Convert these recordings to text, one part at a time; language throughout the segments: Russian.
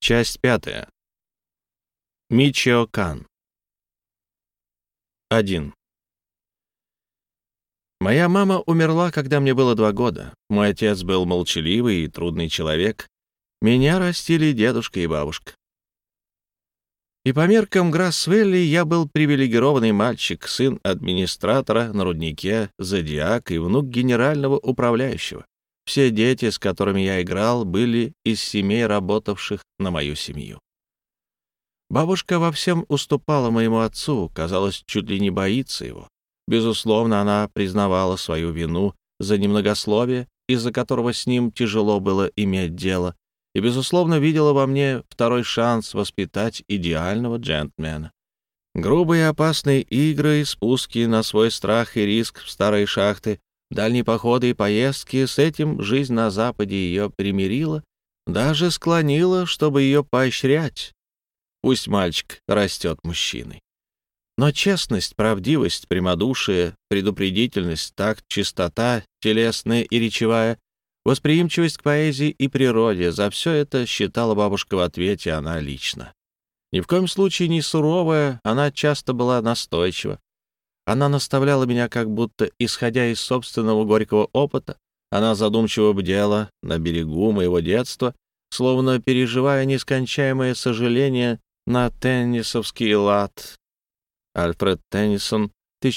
Часть 5. Мичиокан. 1. Моя мама умерла, когда мне было 2 года. Мой отец был молчаливый и трудный человек. Меня растили дедушка и бабушка. И по меркам Грассвелли я был привилегированный мальчик, сын администратора на руднике «Зодиак» и внук генерального управляющего. Все дети, с которыми я играл, были из семей, работавших на мою семью. Бабушка во всем уступала моему отцу, казалось, чуть ли не боится его. Безусловно, она признавала свою вину за немногословие, из-за которого с ним тяжело было иметь дело, и, безусловно, видела во мне второй шанс воспитать идеального джентльмена. Грубые опасные игры, спуски на свой страх и риск в старые шахты, дальние походы и поездки — с этим жизнь на Западе ее примирила, даже склонила, чтобы ее поощрять. Пусть мальчик растет мужчиной. Но честность, правдивость, прямодушие, предупредительность, такт, чистота, телесная и речевая, восприимчивость к поэзии и природе — за все это считала бабушка в ответе она лично. Ни в коем случае не суровая, она часто была настойчива. Она наставляла меня как будто, исходя из собственного горького опыта. Она задумчиво бдела на берегу моего детства, словно переживая нескончаемое сожаление на теннисовский лад. Альфред Теннисон,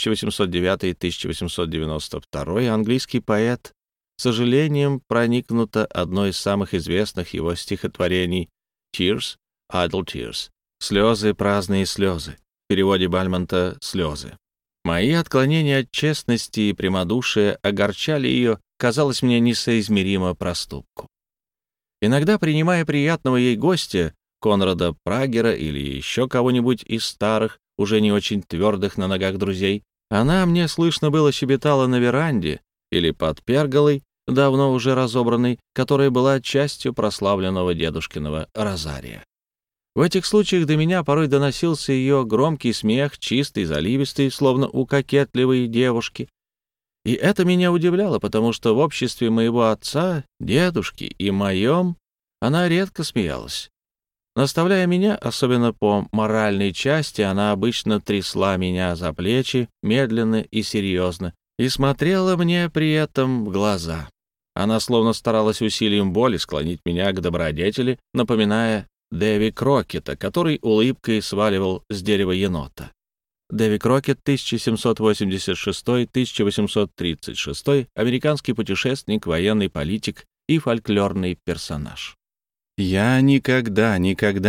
1809-1892, английский поэт, с сожалением проникнуто одно из самых известных его стихотворений «Tears, idle tears» — «Слезы, праздные слезы», в переводе Бальмонта «Слезы». Мои отклонения от честности и прямодушия огорчали ее, казалось мне, несоизмеримо проступку. Иногда, принимая приятного ей гостя, Конрада Прагера или еще кого-нибудь из старых, уже не очень твердых на ногах друзей, она, мне слышно было, щебетала на веранде или под перголой, давно уже разобранной, которая была частью прославленного дедушкиного розария. В этих случаях до меня порой доносился ее громкий смех, чистый, заливистый, словно у кокетливой девушки. И это меня удивляло, потому что в обществе моего отца, дедушки и моем она редко смеялась. Наставляя меня, особенно по моральной части, она обычно трясла меня за плечи медленно и серьезно и смотрела мне при этом в глаза. Она словно старалась усилием воли склонить меня к добродетели, напоминая Дэви Крокета, который улыбкой сваливал с дерева енота. Дэви Крокет, 1786-1836, американский путешественник, военный политик и фольклорный персонаж. Я никогда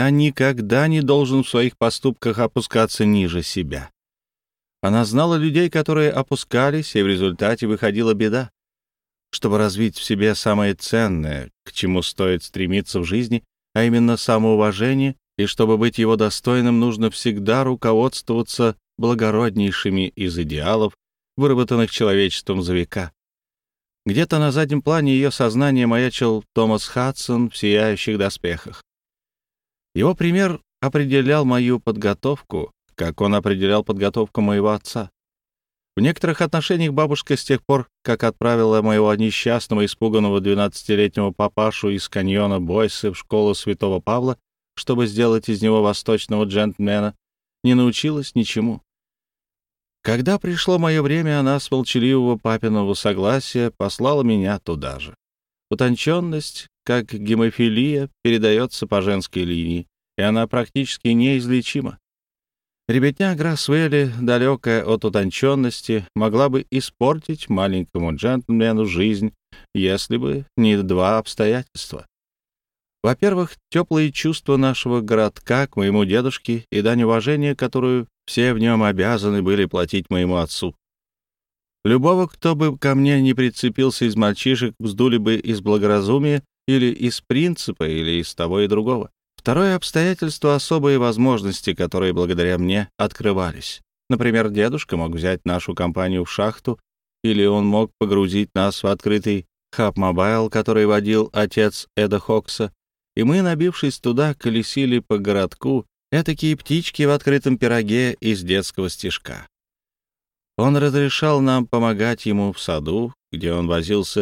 не должен в своих поступках опускаться ниже себя. Она знала людей, которые опускались, и в результате выходила беда. Чтобы развить в себе самое ценное, к чему стоит стремиться в жизни, а именно самоуважение, и чтобы быть его достойным, нужно всегда руководствоваться благороднейшими из идеалов, выработанных человечеством за века. Где-то на заднем плане ее сознания маячил Томас Хадсон в сияющих доспехах. Его пример определял мою подготовку, как он определял подготовку моего отца. В некоторых отношениях бабушка с тех пор, как отправила моего несчастного, испуганного 12-летнего папашу из каньона Бойсы в школу Святого Павла, чтобы сделать из него восточного джентльмена, не научилась ничему. Когда пришло мое время, она с молчаливого папиного согласия послала меня туда же. Утонченность, как гемофилия, передается по женской линии, и она практически неизлечима. Ребятня Грассвелли, далекая от утонченности, могла бы испортить маленькому джентльмену жизнь, если бы не 2 обстоятельства. Во-первых, теплые чувства нашего городка к моему дедушке и дань уважения, которую все в нем обязаны были платить моему отцу. Любого, кто бы ко мне не прицепился из мальчишек, вздули бы из благоразумия или из принципа, или из того и другого. Второе обстоятельство — особые возможности, которые благодаря мне открывались. Например, дедушка мог взять нашу компанию в шахту, или он мог погрузить нас в открытый хаб-мобайл, который водил отец Эда Хокса, и мы, набившись туда, колесили по городку, этакие птички в открытом пироге из детского стишка. Он разрешал нам помогать ему в саду, где он возился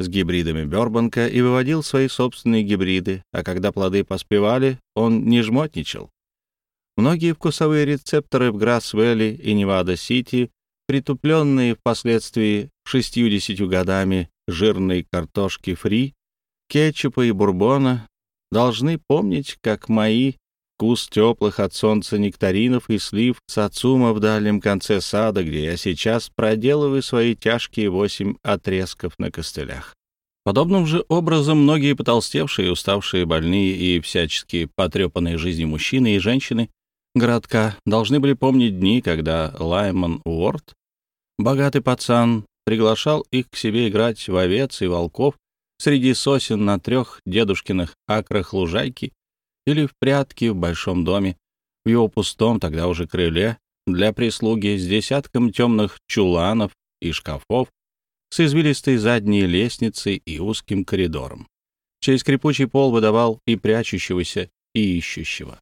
с гибридами Бёрбанка и выводил свои собственные гибриды, а когда плоды поспевали, он не жмотничал. Многие вкусовые рецепторы в Грасс-Вэлли и Невада-Сити, притупленные впоследствии 60 годами жирной картошки фри, кетчупа и бурбона, должны помнить, как мои, вкус теплых от солнца нектаринов и слив сацума в дальнем конце сада, где я сейчас проделываю свои тяжкие 8 отрезков на костылях. Подобным же образом многие потолстевшие, уставшие, больные и всячески потрепанные жизнью мужчины и женщины городка должны были помнить дни, когда Лайман Уорд, богатый пацан, приглашал их к себе играть в овец и волков среди сосен на 3 дедушкиных акрах лужайки или в прятки в большом доме, в его пустом тогда уже крыле, для прислуги с десятком темных чуланов и шкафов, с извилистой задней лестницей и узким коридором, чей скрипучий пол выдавал и прячущегося, и ищущего.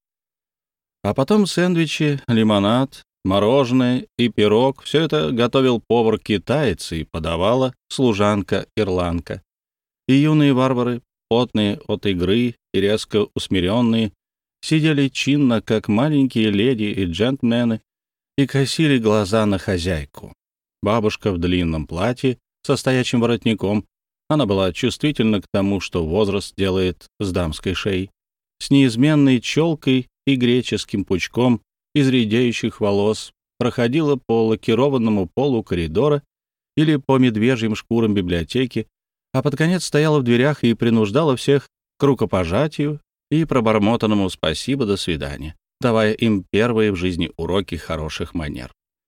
А потом сэндвичи, лимонад, мороженое и пирог — все это готовил повар-китаец и подавала служанка-ирландка. И юные варвары, потные от игры и резко усмиренные, сидели чинно, как маленькие леди и джентльмены, и косили глаза на хозяйку. Бабушка в длинном платье со стоячим воротником, она была чувствительна к тому, что возраст делает с дамской шеей, с неизменной челкой и греческим пучком из редеющих волос, проходила по лакированному полу коридора или по медвежьим шкурам библиотеки, а под конец стояла в дверях и принуждала всех к рукопожатию и пробормотанному «спасибо, до свидания», давая им первые в жизни уроки хороших манер.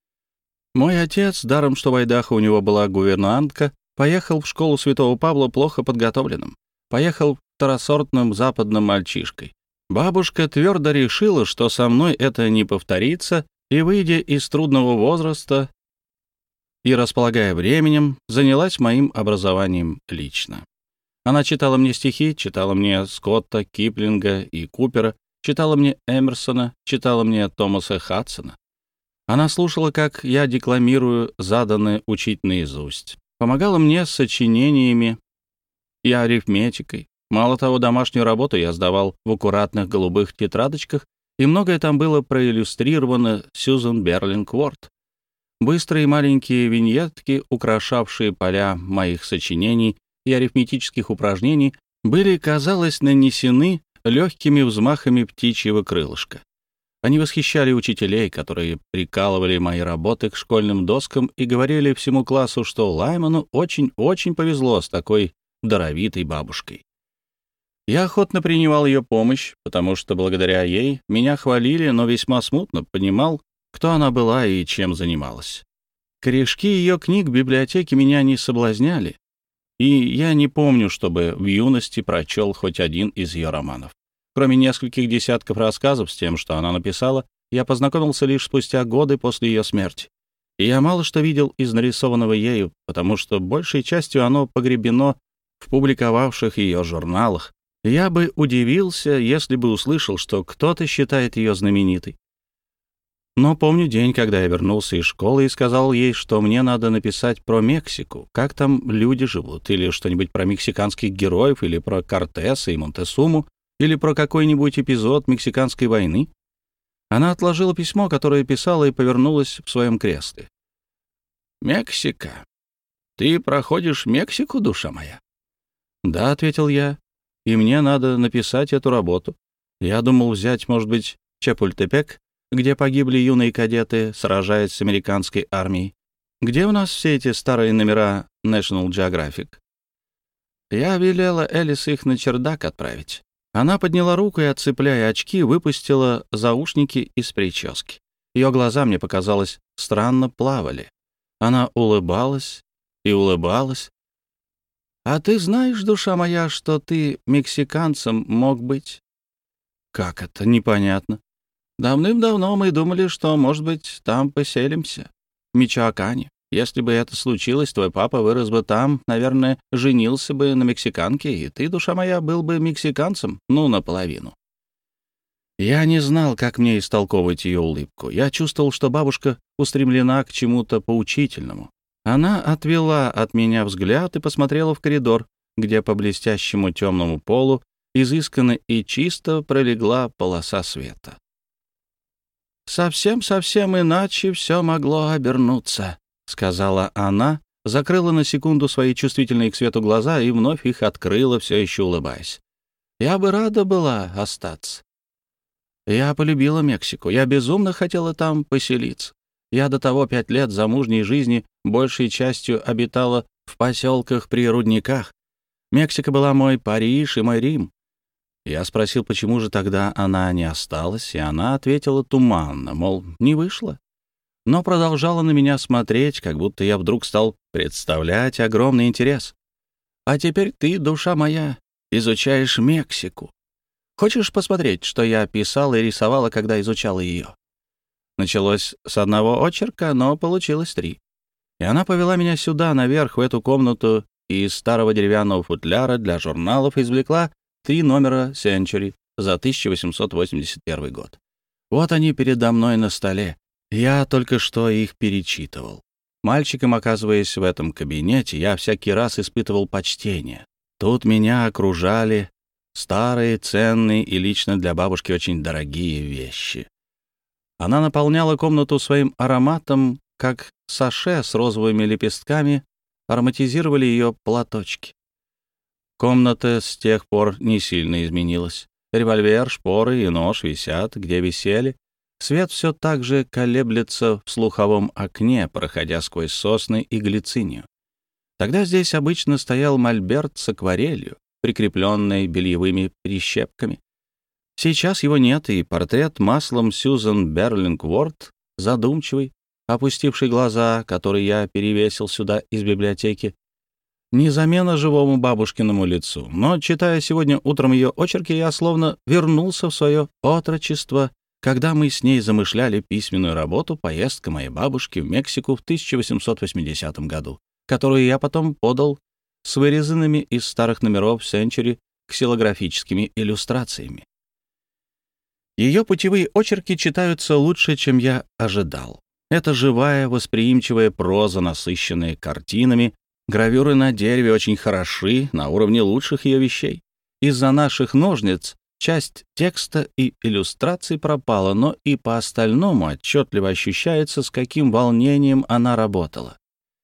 Мой отец, даром что в Айдахо у него была гувернантка, поехал в школу Святого Павла плохо подготовленным, поехал второсортным западным мальчишкой. Бабушка твердо решила, что со мной это не повторится, и, выйдя из трудного возраста и располагая временем, занялась моим образованием лично. Она читала мне стихи, читала мне Скотта, Киплинга и Купера, читала мне Эмерсона, читала мне Томаса Хадсона. Она слушала, как я декламирую заданное учить наизусть, помогала мне с сочинениями и арифметикой. Мало того, домашнюю работу я сдавал в аккуратных голубых тетрадочках, и многое там было проиллюстрировано Сьюзен Берлинг-Уорд. Быстрые маленькие виньетки, украшавшие поля моих сочинений и арифметических упражнений, были, казалось, нанесены легкими взмахами птичьего крылышка. Они восхищали учителей, которые прикалывали мои работы к школьным доскам и говорили всему классу, что Лайману очень-очень повезло с такой даровитой бабушкой. Я охотно принимал ее помощь, потому что благодаря ей меня хвалили, но весьма смутно понимал, кто она была и чем занималась. Корешки ее книг в библиотеке меня не соблазняли, и я не помню, чтобы в юности прочел хоть один из ее романов. Кроме нескольких десятков рассказов с тем, что она написала, я познакомился лишь спустя годы после ее смерти. И я мало что видел из нарисованного ею, потому что большей частью оно погребено в публиковавших ее журналах. Я бы удивился, если бы услышал, что кто-то считает ее знаменитой. Но помню день, когда я вернулся из школы и сказал ей, что мне надо написать про Мексику, как там люди живут, или что-нибудь про мексиканских героев, или про Кортеса и Монтесуму, или про какой-нибудь эпизод Мексиканской войны. Она отложила письмо, которое писала, и повернулась в своем кресле. «Мексика? Ты проходишь Мексику, душа моя?» «Да», — ответил я, — «и мне надо написать эту работу. Я думал взять, может быть, Чапультепек, где погибли юные кадеты, сражаясь с американской армией. Где у нас все эти старые номера National Geographic?» Я велела Элис их на чердак отправить. Она подняла руку и, отцепляя очки, выпустила заушники из прически. Ее глаза, мне показалось, странно плавали. Она улыбалась и улыбалась. «А ты знаешь, душа моя, что ты мексиканцем мог быть?» «Как это? Непонятно». «Давным-давно мы думали, что, может быть, там поселимся, в Мичоакане. Если бы это случилось, твой папа вырос бы там, наверное, женился бы на мексиканке, и ты, душа моя, был бы мексиканцем, ну, наполовину». Я не знал, как мне истолковывать ее улыбку. Я чувствовал, что бабушка устремлена к чему-то поучительному. Она отвела от меня взгляд и посмотрела в коридор, где по блестящему темному полу изысканно и чисто пролегла полоса света. «Совсем-совсем иначе все могло обернуться», — сказала она, закрыла на секунду свои чувствительные к свету глаза и вновь их открыла, все еще улыбаясь. «Я бы рада была остаться. Я полюбила Мексику, я безумно хотела там поселиться. Я до того 5 лет замужней жизни большей частью обитала в поселках при рудниках. Мексика была мой Париж и мой Рим. Я спросил, почему же тогда она не осталась, и она ответила туманно, мол, не вышло. Но продолжала на меня смотреть, как будто я вдруг стал представлять огромный интерес. А теперь ты, душа моя, изучаешь Мексику. Хочешь посмотреть, что я писала и рисовала, когда изучала ее? Началось с одного очерка, но получилось 3. И она повела меня сюда, наверх, в эту комнату, и из старого деревянного футляра для журналов извлекла 3 номера Century за 1881 год. Вот они передо мной на столе. Я только что их перечитывал. Мальчиком, оказываясь в этом кабинете, я всякий раз испытывал почтение. Тут меня окружали старые, ценные и лично для бабушки очень дорогие вещи. Она наполняла комнату своим ароматом, как саше с розовыми лепестками ароматизировали ее платочки. Комната с тех пор не сильно изменилась. Револьвер, шпоры и нож висят, где висели. Свет все так же колеблется в слуховом окне, проходя сквозь сосны и глицинию. Тогда здесь обычно стоял мольберт с акварелью, прикрепленной бельевыми прищепками. Сейчас его нет, и портрет маслом Сьюзан Берлингворт, задумчивый, опустивший глаза, который я перевесил сюда из библиотеки, не замена живому бабушкиному лицу, но, читая сегодня утром ее очерки, я словно вернулся в свое отрочество, когда мы с ней замышляли письменную работу «Поездка моей бабушки в Мексику» в 1880 году, которую я потом подал с вырезанными из старых номеров Century ксилографическими иллюстрациями. Ее путевые очерки читаются лучше, чем я ожидал. Это живая, восприимчивая проза, насыщенная картинами. Гравюры на дереве очень хороши, на уровне лучших ее вещей. Из-за наших ножниц часть текста и иллюстраций пропала, но и по остальному отчетливо ощущается, с каким волнением она работала.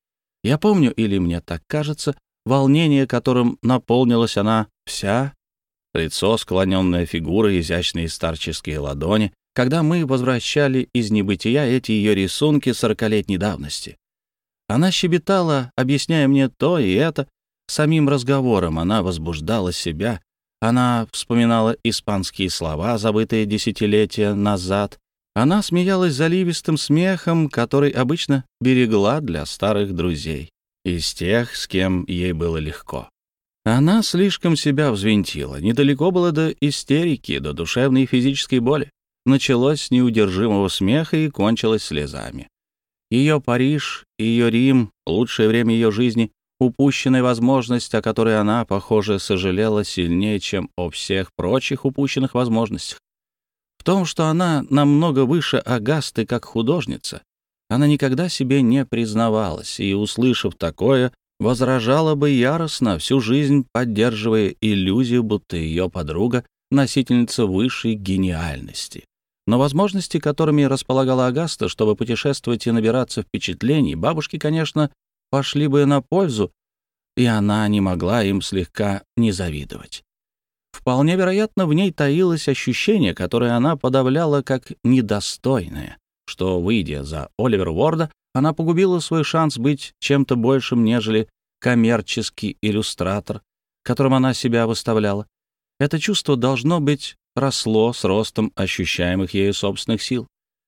Я помню, или мне так кажется, волнение, которым наполнилась она вся, лицо, склоненная фигура, изящные старческие ладони, когда мы возвращали из небытия эти ее рисунки 40-летней давности. Она щебетала, объясняя мне то и это. Самим разговором она возбуждала себя. Она вспоминала испанские слова, забытые десятилетия назад. Она смеялась заливистым смехом, который обычно берегла для старых друзей, из тех, с кем ей было легко. Она слишком себя взвинтила. Недалеко было до истерики, до душевной и физической боли. Началось с неудержимого смеха и кончилось слезами. Ее Париж, ее Рим, лучшее время ее жизни, упущенная возможность, о которой она, похоже, сожалела сильнее, чем о всех прочих упущенных возможностях. В том, что она намного выше Агасты как художница, она никогда себе не признавалась, и, услышав такое, возражала бы яростно, всю жизнь поддерживая иллюзию, будто ее подруга — носительница высшей гениальности. Но возможности, которыми располагала Агаста, чтобы путешествовать и набираться впечатлений, бабушке, конечно, пошли бы на пользу, и она не могла им слегка не завидовать. Вполне вероятно, в ней таилось ощущение, которое она подавляла как недостойное, что, выйдя за Оливера Уорда, она погубила свой шанс быть чем-то большим, нежели коммерческий иллюстратор, которым она себя выставляла. Это чувство, должно быть, росло с ростом ощущаемых ею собственных сил.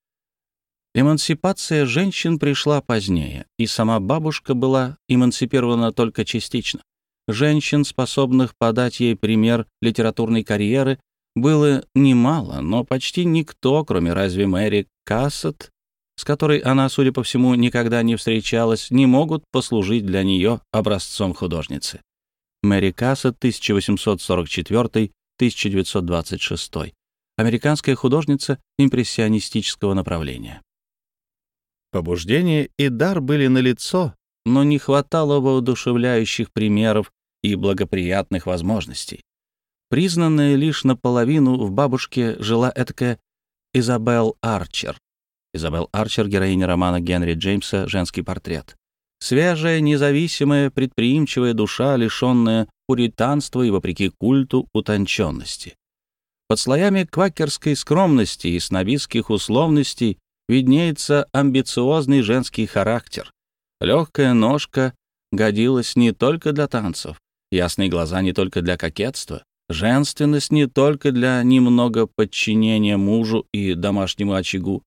Эмансипация женщин пришла позднее, и сама бабушка была эмансипирована только частично. Женщин, способных подать ей пример литературной карьеры, было немало, но почти никто, кроме разве Мэри Кассет, с которой она, судя по всему, никогда не встречалась, не могут послужить для нее образцом художницы. Мэри Кассет, 1844-1926, американская художница импрессионистического направления. Побуждение и дар были налицо, но не хватало воодушевляющих примеров и благоприятных возможностей. Признанная лишь наполовину, в бабушке жила этакая Изабелл Арчер. Изабелл Арчер — героиня романа Генри Джеймса «Женский портрет». Свежая, независимая, предприимчивая душа, лишенная пуританства и вопреки культу утонченности. Под слоями квакерской скромности и снобистских условностей виднеется амбициозный женский характер. Легкая ножка годилась не только для танцев, ясные глаза не только для кокетства, женственность не только для немного подчинения мужу и домашнему очагу.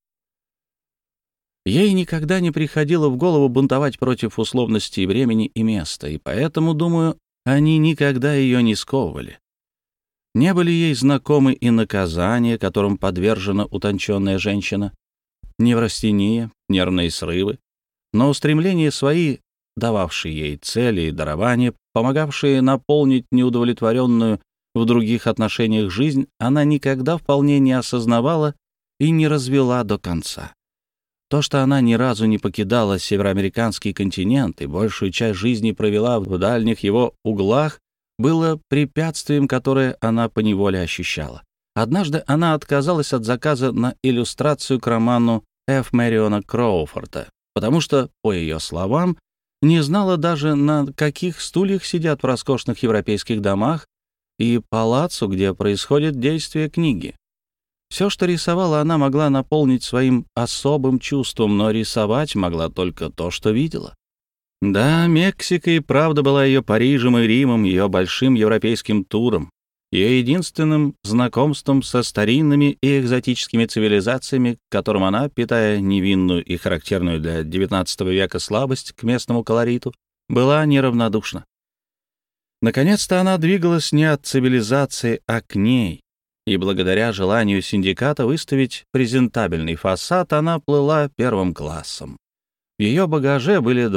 Ей никогда не приходило в голову бунтовать против условностей времени и места, и поэтому, думаю, они никогда ее не сковывали. Не были ей знакомы и наказания, которым подвержена утонченная женщина, неврастения, нервные срывы, но устремления свои, дававшие ей цели и дарования, помогавшие наполнить неудовлетворенную в других отношениях жизнь, она никогда вполне не осознавала и не развела до конца. То, что она ни разу не покидала североамериканский континент и большую часть жизни провела в дальних его углах, было препятствием, которое она поневоле ощущала. Однажды она отказалась от заказа на иллюстрацию к роману Ф. Мэриона Кроуфорда, потому что, по ее словам, не знала даже, на каких стульях сидят в роскошных европейских домах и палаццо, где происходит действие книги. Все, что рисовала, она могла наполнить своим особым чувством, но рисовать могла только то, что видела. Да, Мексика и правда была ее Парижем и Римом, ее большим европейским туром, ее единственным знакомством со старинными и экзотическими цивилизациями, к которым она, питая невинную и характерную для XIX века слабость к местному колориту, была неравнодушна. Наконец-то она двигалась не от цивилизации, а к ней, и благодаря желанию синдиката выставить презентабельный фасад она плыла первым классом. В ее багаже были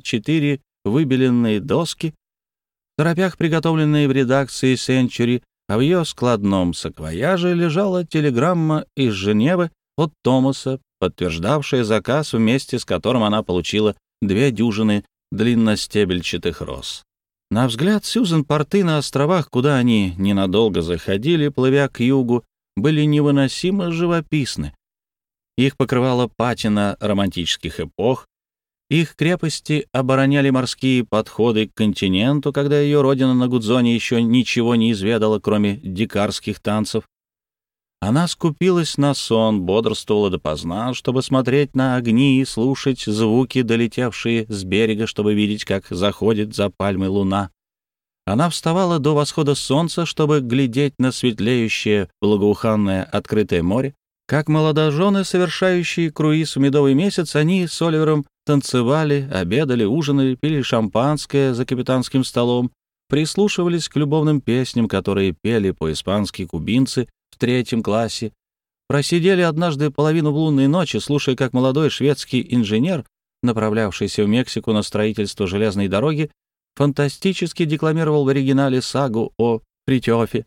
24 выбеленные доски, в торопях приготовленные в редакции Century, а в ее складном саквояже лежала телеграмма из Женевы от Томаса, подтверждавшая заказ, вместе с которым она получила 2 дюжины длинностебельчатых роз. На взгляд Сьюзен, порты на островах, куда они ненадолго заходили, плывя к югу, были невыносимо живописны. Их покрывала патина романтических эпох, их крепости обороняли морские подходы к континенту, когда ее родина на Гудзоне еще ничего не изведала, кроме дикарских танцев. Она скупилась на сон, бодрствовала допоздна, чтобы смотреть на огни и слушать звуки, долетевшие с берега, чтобы видеть, как заходит за пальмой луна. Она вставала до восхода солнца, чтобы глядеть на светлеющее, благоуханное открытое море. Как молодожены, совершающие круиз в медовый месяц, они с Оливером танцевали, обедали, ужинали, пили шампанское за капитанским столом, прислушивались к любовным песням, которые пели по-испански кубинцы в 3 классе, просидели однажды половину в лунной ночи, слушая, как молодой шведский инженер, направлявшийся в Мексику на строительство железной дороги, фантастически декламировал в оригинале сагу о Фритьофе.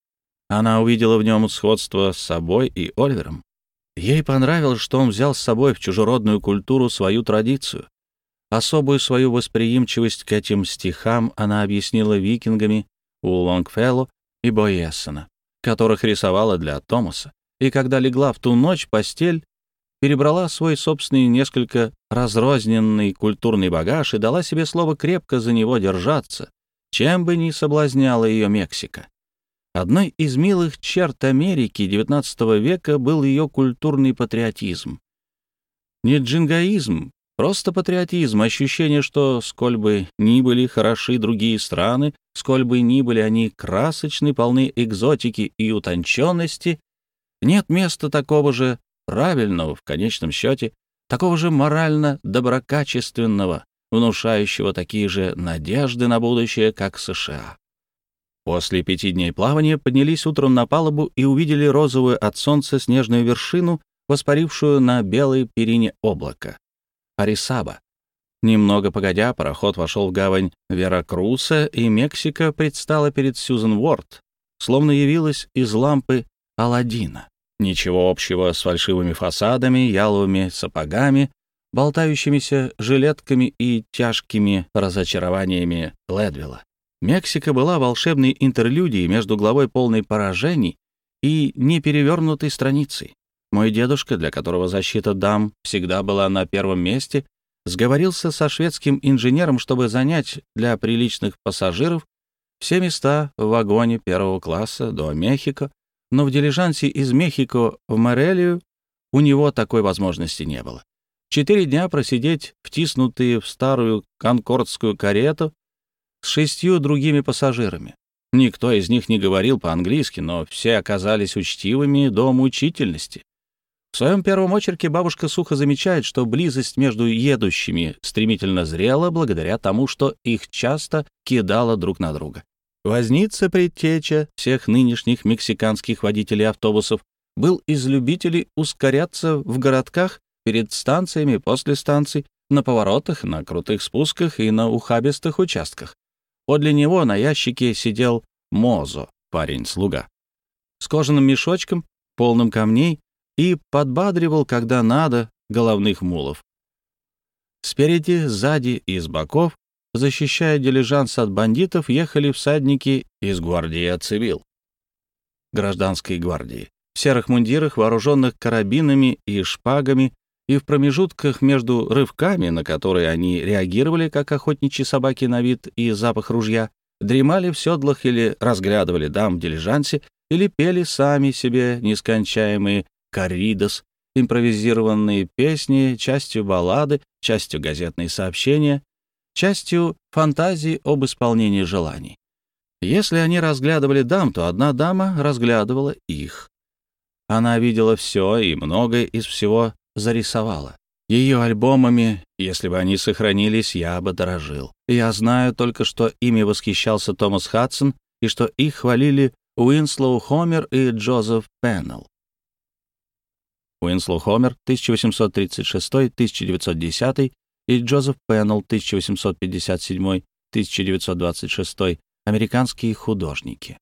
Она увидела в нем сходство с собой и Оливером. Ей понравилось, что он взял с собой в чужеродную культуру свою традицию. Особую свою восприимчивость к этим стихам она объяснила викингами у Лонгфелло и Бойессена, которых рисовала для Томаса, и когда легла в ту ночь в постель, перебрала свой собственный несколько разрозненный культурный багаж и дала себе слово крепко за него держаться, чем бы ни соблазняла ее Мексика. Одной из милых черт Америки XIX века был ее культурный патриотизм. Не джингоизм, просто патриотизм, ощущение, что, сколь бы ни были хороши другие страны, сколь бы ни были они красочны, полны экзотики и утонченности, нет места такого же правильного в конечном счете, такого же морально доброкачественного, внушающего такие же надежды на будущее, как США. После 5 дней плавания поднялись утром на палубу и увидели розовую от солнца снежную вершину, воспарившую на белой перине облака — Арисаба. Немного погодя, пароход вошел в гавань Веракруса, и Мексика предстала перед Сьюзен Уорд, словно явилась из лампы Аладдина. Ничего общего с фальшивыми фасадами, яловыми сапогами, болтающимися жилетками и тяжкими разочарованиями Ледвилла. Мексика была волшебной интерлюдией между главой полной поражений и неперевернутой страницей. Мой дедушка, для которого защита дам всегда была на первом месте, сговорился со шведским инженером, чтобы занять для приличных пассажиров все места в вагоне первого класса до Мехико, но в дилижансе из Мехико в Морелию у него такой возможности не было. 4 дня просидеть, втиснутые в старую конкордскую карету с 6 другими пассажирами. Никто из них не говорил по-английски, но все оказались учтивыми до мучительности. В своем первом очерке бабушка сухо замечает, что близость между едущими стремительно зрела благодаря тому, что их часто кидало друг на друга. Возница предтеча всех нынешних мексиканских водителей автобусов был из любителей ускоряться в городках, перед станциями, после станций, на поворотах, на крутых спусках и на ухабистых участках. Подле него на ящике сидел Мозо, парень-слуга, с кожаным мешочком, полным камней, и подбадривал, когда надо, головных мулов. Спереди, сзади и с боков, защищая дилижанс от бандитов, ехали всадники из гвардии цивил, гражданской гвардии, в серых мундирах, вооруженных карабинами и шпагами, и в промежутках между рывками, на которые они реагировали, как охотничьи собаки на вид и запах ружья, дремали в седлах или разглядывали дам в дилижансе, или пели сами себе нескончаемые корридос, импровизированные песни, частью баллады, частью газетные сообщения, частью фантазии об исполнении желаний. Если они разглядывали дам, то одна дама разглядывала их. Она видела все и многое из всего зарисовала. Ее альбомами, если бы они сохранились, я бы дорожил. Я знаю только, что ими восхищался Томас Хадсон и что их хвалили Уинслоу Хомер и Джозеф Пеннелл. Уинслоу Хомер 1836-1910 и Джозеф Пеннелл 1857-1926, американские художники.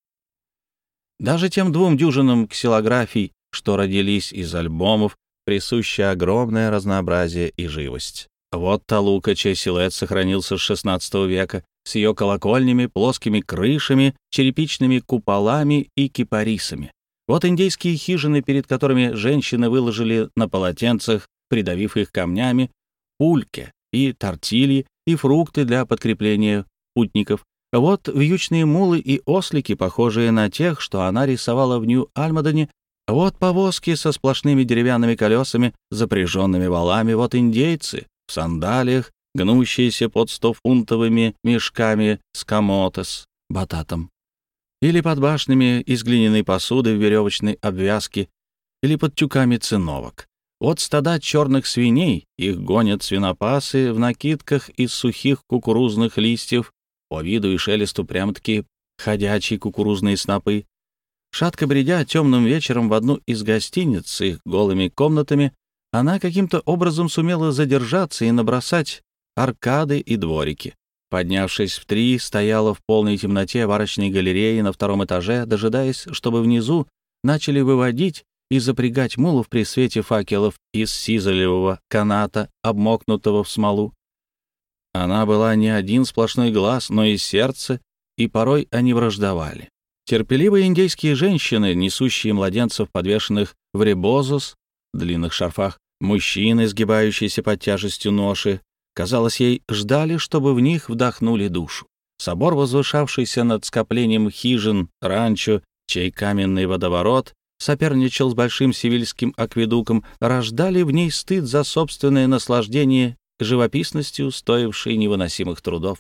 Даже тем 2 дюжинам ксилографий, что родились из альбомов, присуще огромное разнообразие и живость. Вот Толука, чей силуэт сохранился с XVI века, с ее колокольнями, плоскими крышами, черепичными куполами и кипарисами. Вот индейские хижины, перед которыми женщины выложили на полотенцах, придавив их камнями, пульки и тортильи и фрукты для подкрепления путников. Вот вьючные мулы и ослики, похожие на тех, что она рисовала в Нью-Альмадоне. Вот повозки со сплошными деревянными колесами, запряженными валами. Вот индейцы в сандалиях, гнущиеся под 100-фунтовыми мешками с камотес, бататом. Или под башнями из глиняной посуды в веревочной обвязке, или под тюками циновок. Вот стада черных свиней, их гонят свинопасы в накидках из сухих кукурузных листьев, по виду и шелесту прям-таки ходячие кукурузные снопы. Шатко бредя темным вечером в одну из гостиниц с их голыми комнатами, она каким-то образом сумела задержаться и набросать аркады и дворики. Поднявшись в 3, стояла в полной темноте в арочной галерее на 2 этаже, дожидаясь, чтобы внизу начали выводить и запрягать мулов при свете факелов из сизолевого каната, обмокнутого в смолу. Она была не один сплошной глаз, но и сердце, и порой они враждовали. Терпеливые индейские женщины, несущие младенцев, подвешенных в ребозус, длинных шарфах, мужчины, сгибающиеся под тяжестью ноши, казалось, ей ждали, чтобы в них вдохнули душу. Собор, возвышавшийся над скоплением хижин, ранчо, чей каменный водоворот соперничал с большим севильским акведуком, рождали в ней стыд за собственное наслаждение живописностью, стоившей невыносимых трудов.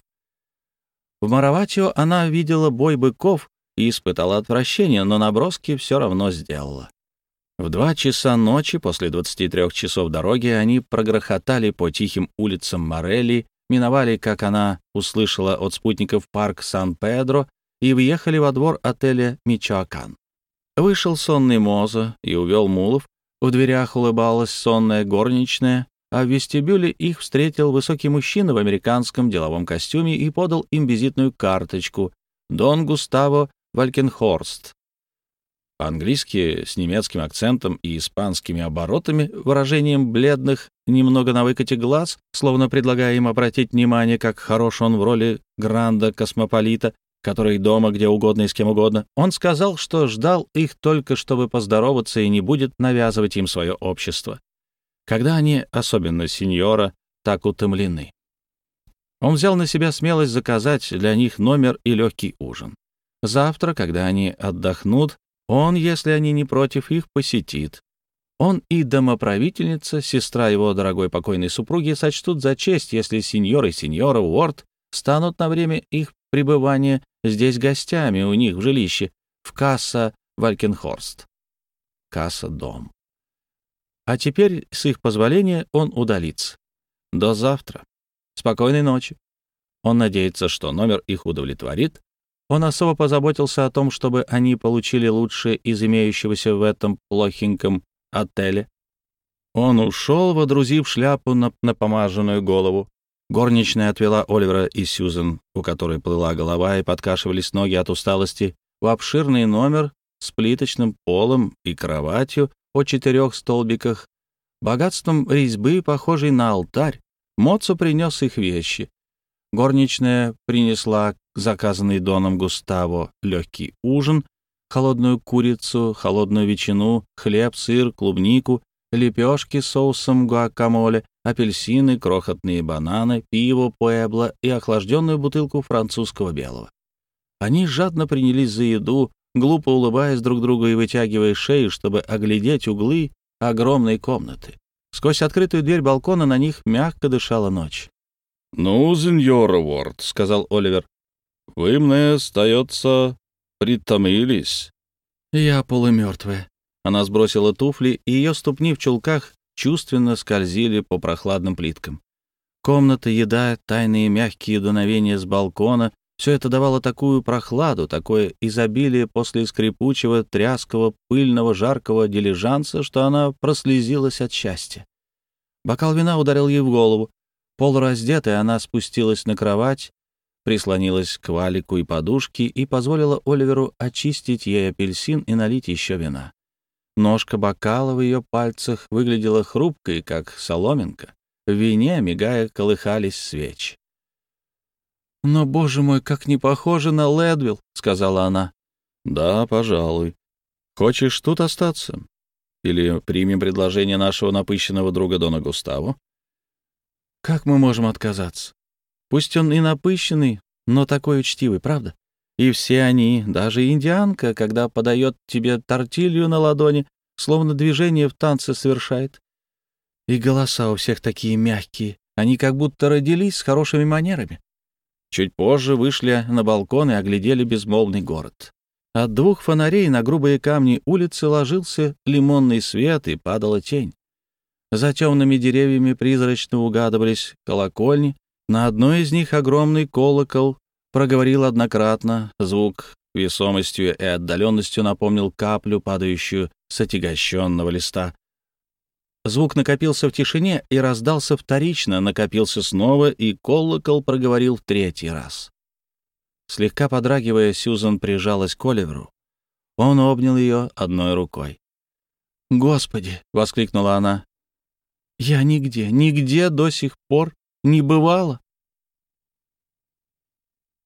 В Мараватио она видела бой быков и испытала отвращение, но наброски все равно сделала. В 2 часа ночи, после 23 часов дороги, они прогрохотали по тихим улицам Морелли, миновали, как она услышала от спутников, парк Сан-Педро и въехали во двор отеля «Мичоакан». Вышел сонный Мозо и увел мулов, в дверях улыбалась сонная горничная, а в вестибюле их встретил высокий мужчина в американском деловом костюме и подал им визитную карточку «Дон Густаво Валькенхорст». По-английски с немецким акцентом и испанскими оборотами, выражением бледных, немного на выкате глаз, словно предлагая им обратить внимание, как хорош он в роли гранда-космополита, который дома где угодно и с кем угодно, он сказал, что ждал их только, чтобы поздороваться и не будет навязывать им свое общество, когда они, особенно сеньора, так утомлены. Он взял на себя смелость заказать для них номер и легкий ужин. Завтра, когда они отдохнут, он, если они не против, их посетит. Он и домоправительница, сестра его дорогой покойной супруги, сочтут за честь, если сеньор и сеньора Уорд станут на время их пребывания здесь гостями у них в жилище, в Касса Валькенхорст. Касса-дом. А теперь, с их позволения, он удалится. До завтра. Спокойной ночи. Он надеется, что номер их удовлетворит. Он особо позаботился о том, чтобы они получили лучшее из имеющегося в этом плохеньком отеле. Он ушел, водрузив шляпу на напомаженную голову. Горничная отвела Оливера и Сьюзен, у которой плыла голова и подкашивались ноги от усталости, в обширный номер с плиточным полом и кроватью о 4 столбиках, богатством резьбы, похожей на алтарь. Моццо принес их вещи. Горничная принесла заказанный Доном Густаво легкий ужин, холодную курицу, холодную ветчину, хлеб, сыр, клубнику, лепешки с соусом гуакамоле, апельсины, крохотные бананы, пиво Пуэбло и охлажденную бутылку французского белого. Они жадно принялись за еду, глупо улыбаясь друг другу и вытягивая шеи, чтобы оглядеть углы огромной комнаты. Сквозь открытую дверь балкона на них мягко дышала ночь. «Ну, сеньор Уорд», — сказал Оливер, — «вы мне, остается, притомились». «Я полумертвая». Она сбросила туфли, и ее ступни в чулках чувственно скользили по прохладным плиткам. Комната, еда, тайные мягкие дуновения с балкона — все это давало такую прохладу, такое изобилие после скрипучего, тряского, пыльного, жаркого дилижанса, что она прослезилась от счастья. Бокал вина ударил ей в голову. Полураздетая, она спустилась на кровать, прислонилась к валику и подушке и позволила Оливеру очистить ей апельсин и налить еще вина. Ножка бокала в ее пальцах выглядела хрупкой, как соломинка. В вине, мигая, колыхались свечи. «Но, боже мой, как не похоже на Ледвилл», — сказала она. «Да, пожалуй. Хочешь тут остаться? Или примем предложение нашего напыщенного друга Дона Густаво?» «Как мы можем отказаться? Пусть он и напыщенный, но такой учтивый, правда? И все они, даже индианка, когда подает тебе тортилью на ладони, словно движение в танце совершает. И голоса у всех такие мягкие, они как будто родились с хорошими манерами». Чуть позже вышли на балкон и оглядели безмолвный город. От 2 фонарей на грубые камни улицы ложился лимонный свет и падала тень. За темными деревьями призрачно угадывались колокольни. На одной из них огромный колокол проговорил однократно. Звук весомостью и отдаленностью напомнил каплю, падающую с отягощенного листа. Звук накопился в тишине и раздался вторично, накопился снова, и колокол проговорил в 3-й раз. Слегка подрагивая, Сьюзан прижалась к Оливеру. Он обнял ее одной рукой. «Господи!» — воскликнула она. «Я нигде до сих пор не бывала».